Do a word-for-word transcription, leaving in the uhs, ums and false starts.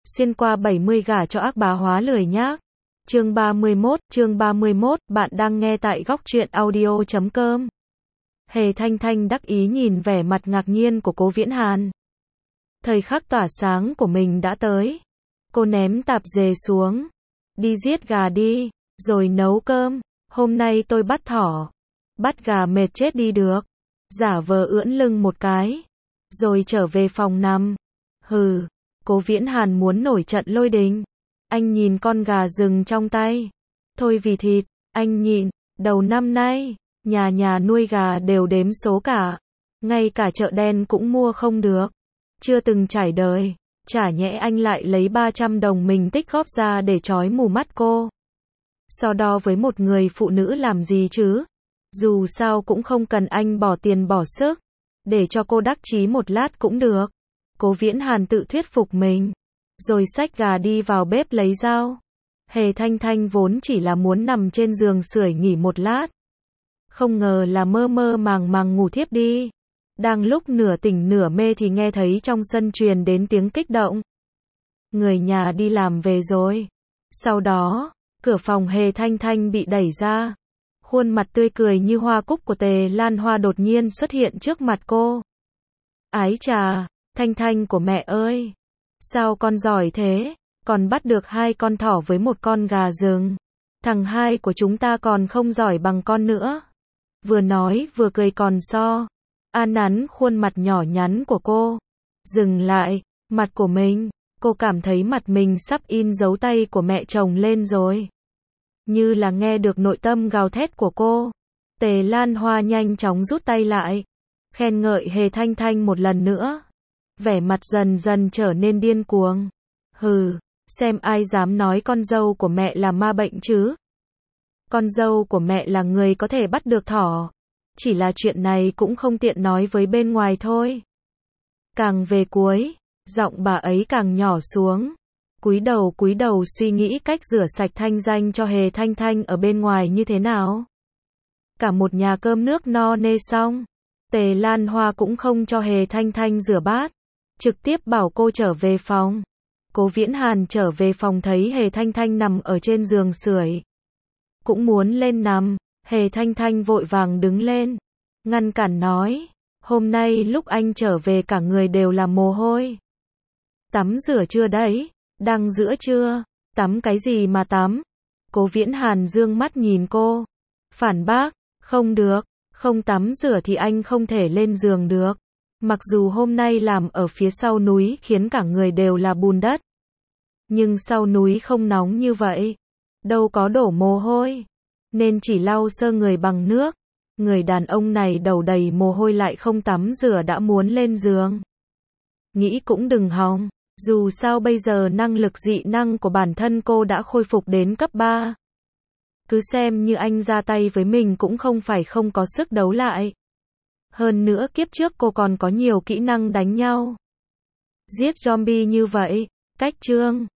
xuyên qua bảy mươi gả cho ác bá hóa lười nhác. Chương ba mươi mốt, chương ba mươi mốt, bạn đang nghe tại góc truyện audio chấm com. Hề Thanh Thanh đắc ý nhìn vẻ mặt ngạc nhiên của Cố Viễn Hàn. Thời khắc tỏa sáng của mình đã tới. Cô ném tạp dề xuống. Đi giết gà đi, rồi nấu cơm. Hôm nay tôi bắt thỏ. Bắt gà mệt chết đi được. Giả vờ ưỡn lưng một cái. Rồi trở về phòng nằm. Hừ, Cố Viễn Hàn muốn nổi trận lôi đình. Anh nhìn con gà rừng trong tay. Thôi vì thịt, anh nhịn. Đầu năm nay, nhà nhà nuôi gà đều đếm số cả. Ngay cả chợ đen cũng mua không được. Chưa từng trải đời. Chả nhẽ anh lại lấy ba trăm đồng mình tích góp ra để trói mù mắt cô. So đo với một người phụ nữ làm gì chứ? Dù sao cũng không cần anh bỏ tiền bỏ sức. Để cho cô đắc chí một lát cũng được. Cố Viễn Hàn tự thuyết phục mình. Rồi xách gà đi vào bếp lấy dao. Hề Thanh Thanh vốn chỉ là muốn nằm trên giường sưởi nghỉ một lát. Không ngờ là mơ mơ màng màng ngủ thiếp đi. Đang lúc nửa tỉnh nửa mê thì nghe thấy trong sân truyền đến tiếng kích động. Người nhà đi làm về rồi. Sau đó, cửa phòng Hề Thanh Thanh bị đẩy ra. Khuôn mặt tươi cười như hoa cúc của Tề Lan Hoa đột nhiên xuất hiện trước mặt cô. Ái chà, Thanh Thanh của mẹ ơi! Sao con giỏi thế? Còn bắt được hai con thỏ với một con gà rừng. Thằng hai của chúng ta còn không giỏi bằng con nữa. Vừa nói vừa cười còn so. An nắn khuôn mặt nhỏ nhắn của cô. Dừng lại, mặt của mình. Cô cảm thấy mặt mình sắp in dấu tay của mẹ chồng lên rồi. Như là nghe được nội tâm gào thét của cô. Tề Lan Hoa nhanh chóng rút tay lại. Khen ngợi Hề Thanh Thanh một lần nữa. Vẻ mặt dần dần trở nên điên cuồng. Hừ, xem ai dám nói con dâu của mẹ là ma bệnh chứ. Con dâu của mẹ là người có thể bắt được thỏ. Chỉ là chuyện này cũng không tiện nói với bên ngoài thôi. Càng về cuối, giọng bà ấy càng nhỏ xuống. Cúi đầu cúi đầu suy nghĩ cách rửa sạch thanh danh cho Hề Thanh Thanh ở bên ngoài như thế nào. Cả một nhà cơm nước no nê xong. Tề Lan Hoa cũng không cho Hề Thanh Thanh rửa bát. Trực tiếp bảo cô trở về phòng. Cố Viễn Hàn trở về phòng thấy Hề Thanh Thanh nằm ở trên giường sưởi. Cũng muốn lên nằm. Hề Thanh Thanh vội vàng đứng lên. Ngăn cản nói. Hôm nay lúc anh trở về cả người đều là mồ hôi. Tắm rửa chưa đấy? Đang giữa trưa. Tắm cái gì mà tắm? Cố Viễn Hàn dương mắt nhìn cô. Phản bác. Không được. Không tắm rửa thì anh không thể lên giường được. Mặc dù hôm nay làm ở phía sau núi khiến cả người đều là bùn đất. Nhưng sau núi không nóng như vậy. Đâu có đổ mồ hôi. Nên chỉ lau sơ người bằng nước. Người đàn ông này đầu đầy mồ hôi lại không tắm rửa đã muốn lên giường. Nghĩ cũng đừng hòng. Dù sao bây giờ năng lực dị năng của bản thân cô đã khôi phục đến cấp ba. Cứ xem như anh ra tay với mình cũng không phải không có sức đấu lại. Hơn nữa kiếp trước cô còn có nhiều kỹ năng đánh nhau. Giết zombie như vậy, cách chương.